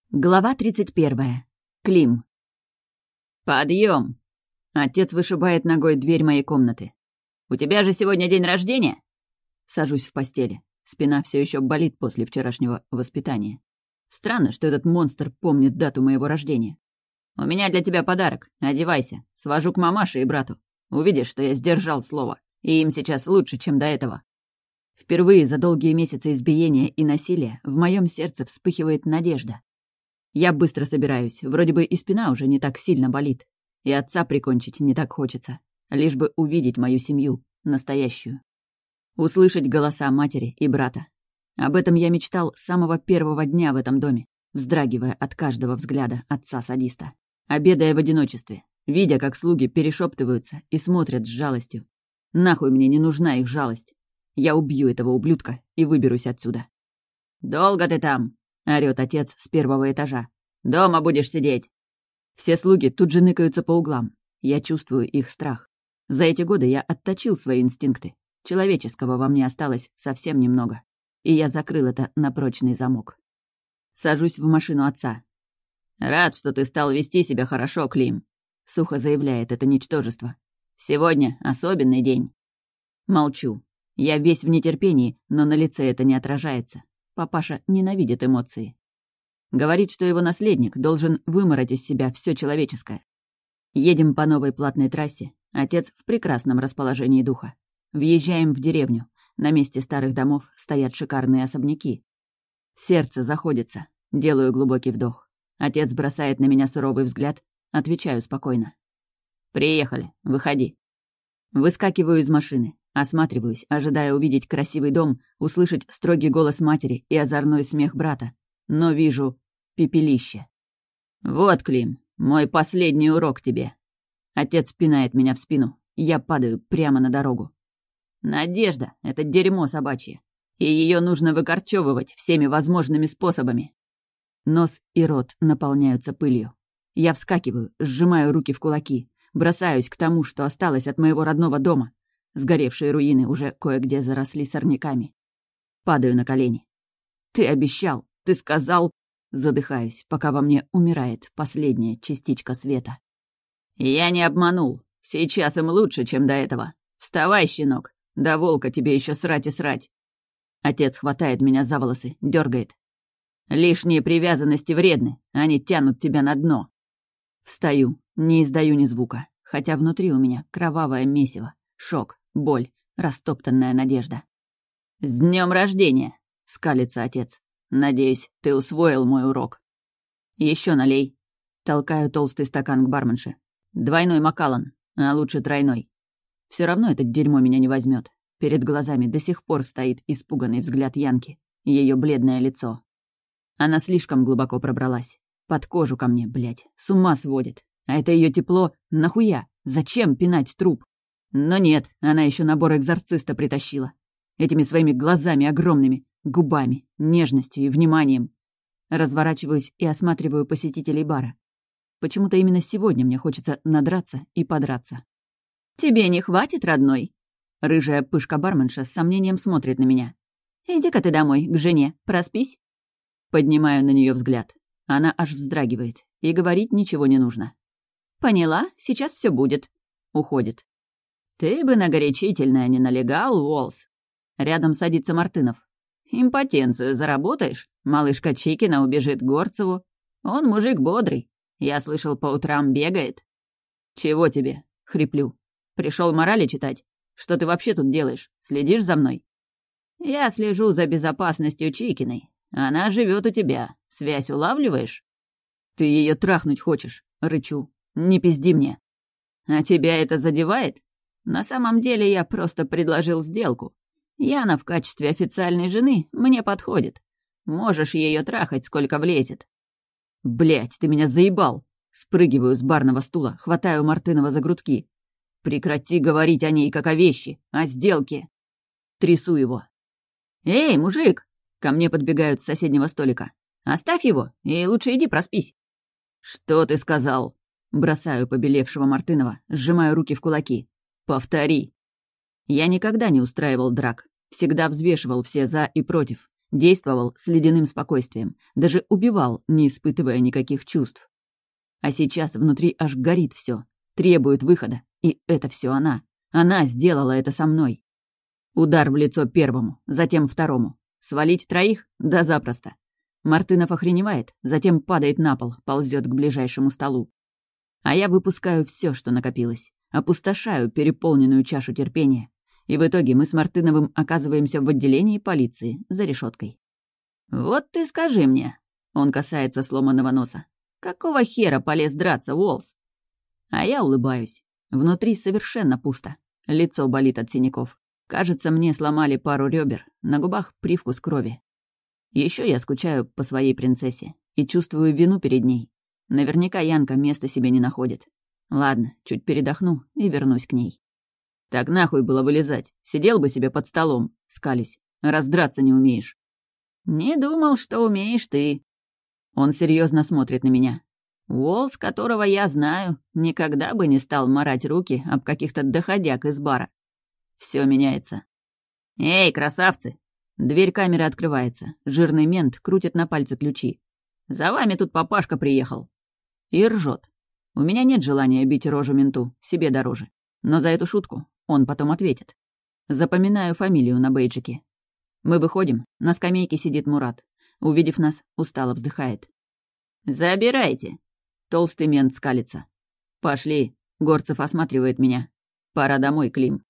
Глава 31. Клим. «Подъем!» Отец вышибает ногой дверь моей комнаты. «У тебя же сегодня день рождения?» Сажусь в постели. Спина все еще болит после вчерашнего воспитания. Странно, что этот монстр помнит дату моего рождения. «У меня для тебя подарок. Одевайся. Свожу к мамаше и брату. Увидишь, что я сдержал слово. И им сейчас лучше, чем до этого». Впервые за долгие месяцы избиения и насилия в моем сердце вспыхивает надежда. Я быстро собираюсь, вроде бы и спина уже не так сильно болит. И отца прикончить не так хочется. Лишь бы увидеть мою семью, настоящую. Услышать голоса матери и брата. Об этом я мечтал с самого первого дня в этом доме, вздрагивая от каждого взгляда отца-садиста. Обедая в одиночестве, видя, как слуги перешептываются и смотрят с жалостью. Нахуй мне не нужна их жалость. Я убью этого ублюдка и выберусь отсюда. «Долго ты там?» — орёт отец с первого этажа. «Дома будешь сидеть!» Все слуги тут же ныкаются по углам. Я чувствую их страх. За эти годы я отточил свои инстинкты. Человеческого во мне осталось совсем немного. И я закрыл это на прочный замок. Сажусь в машину отца. «Рад, что ты стал вести себя хорошо, Клим», — сухо заявляет это ничтожество. «Сегодня особенный день». Молчу. Я весь в нетерпении, но на лице это не отражается. Папаша ненавидит эмоции. Говорит, что его наследник должен вымороть из себя все человеческое. Едем по новой платной трассе. Отец в прекрасном расположении духа. Въезжаем в деревню. На месте старых домов стоят шикарные особняки. Сердце заходится. Делаю глубокий вдох. Отец бросает на меня суровый взгляд. Отвечаю спокойно. «Приехали. Выходи». Выскакиваю из машины. Осматриваюсь, ожидая увидеть красивый дом, услышать строгий голос матери и озорной смех брата. Но вижу пепелище. «Вот, Клим, мой последний урок тебе». Отец пинает меня в спину. Я падаю прямо на дорогу. Надежда — это дерьмо собачье. И ее нужно выкорчевывать всеми возможными способами. Нос и рот наполняются пылью. Я вскакиваю, сжимаю руки в кулаки, бросаюсь к тому, что осталось от моего родного дома. Сгоревшие руины уже кое-где заросли сорняками. Падаю на колени. «Ты обещал, ты сказал...» Задыхаюсь, пока во мне умирает последняя частичка света. «Я не обманул. Сейчас им лучше, чем до этого. Вставай, щенок. До волка тебе еще срать и срать». Отец хватает меня за волосы, дергает. «Лишние привязанности вредны. Они тянут тебя на дно». Встаю, не издаю ни звука, хотя внутри у меня кровавое месиво, шок, боль, растоптанная надежда. «С днем рождения!» — скалится отец. «Надеюсь, ты усвоил мой урок». Еще налей». Толкаю толстый стакан к барменше. «Двойной Макаллан, а лучше тройной». Все равно это дерьмо меня не возьмет. Перед глазами до сих пор стоит испуганный взгляд Янки, ее бледное лицо. Она слишком глубоко пробралась. Под кожу ко мне, блядь, с ума сводит. А это ее тепло нахуя? Зачем пинать труп? Но нет, она еще набор экзорциста притащила. Этими своими глазами огромными, губами, нежностью и вниманием. Разворачиваюсь и осматриваю посетителей бара. Почему-то именно сегодня мне хочется надраться и подраться. «Тебе не хватит, родной?» Рыжая пышка-барменша с сомнением смотрит на меня. «Иди-ка ты домой, к жене, проспись». Поднимаю на нее взгляд. Она аж вздрагивает, и говорить ничего не нужно. «Поняла, сейчас все будет». Уходит. «Ты бы на горячительное не налегал, Уолс». Рядом садится Мартынов. «Импотенцию заработаешь? Малышка Чикина убежит к Горцеву. Он мужик бодрый. Я слышал, по утрам бегает». «Чего тебе?» — хриплю. «Пришел морали читать? Что ты вообще тут делаешь? Следишь за мной?» «Я слежу за безопасностью Чикиной. Она живет у тебя. Связь улавливаешь?» «Ты ее трахнуть хочешь?» — рычу. «Не пизди мне». «А тебя это задевает? На самом деле я просто предложил сделку. Яна в качестве официальной жены мне подходит. Можешь ее трахать, сколько влезет». «Блядь, ты меня заебал!» Спрыгиваю с барного стула, хватаю Мартынова за грудки. «Прекрати говорить о ней, как о вещи, о сделке!» Трясу его. «Эй, мужик!» Ко мне подбегают с соседнего столика. «Оставь его, и лучше иди проспись». «Что ты сказал?» Бросаю побелевшего Мартынова, сжимаю руки в кулаки. «Повтори». Я никогда не устраивал драк, всегда взвешивал все «за» и «против». Действовал с ледяным спокойствием, даже убивал, не испытывая никаких чувств. А сейчас внутри аж горит все, требует выхода, и это все она. Она сделала это со мной. Удар в лицо первому, затем второму. Свалить троих? Да запросто. Мартынов охреневает, затем падает на пол, ползет к ближайшему столу. А я выпускаю все, что накопилось, опустошаю переполненную чашу терпения. И в итоге мы с Мартыновым оказываемся в отделении полиции за решеткой. «Вот ты скажи мне», — он касается сломанного носа, «какого хера полез драться, Уолс?» А я улыбаюсь. Внутри совершенно пусто. Лицо болит от синяков. Кажется, мне сломали пару ребер, на губах привкус крови. Еще я скучаю по своей принцессе и чувствую вину перед ней. Наверняка Янка места себе не находит. Ладно, чуть передохну и вернусь к ней. «Так нахуй было вылезать. Сидел бы себе под столом», — скалюсь. «Раз драться не умеешь». «Не думал, что умеешь ты». Он серьезно смотрит на меня. Уолс, которого я знаю, никогда бы не стал марать руки об каких-то доходяг из бара. Все меняется. «Эй, красавцы!» Дверь камеры открывается. Жирный мент крутит на пальце ключи. «За вами тут папашка приехал». И ржет. У меня нет желания бить рожу менту, себе дороже. Но за эту шутку он потом ответит. Запоминаю фамилию на бейджике. Мы выходим, на скамейке сидит Мурат. Увидев нас, устало вздыхает. «Забирайте!» Толстый мент скалится. «Пошли!» Горцев осматривает меня. «Пора домой, Клим».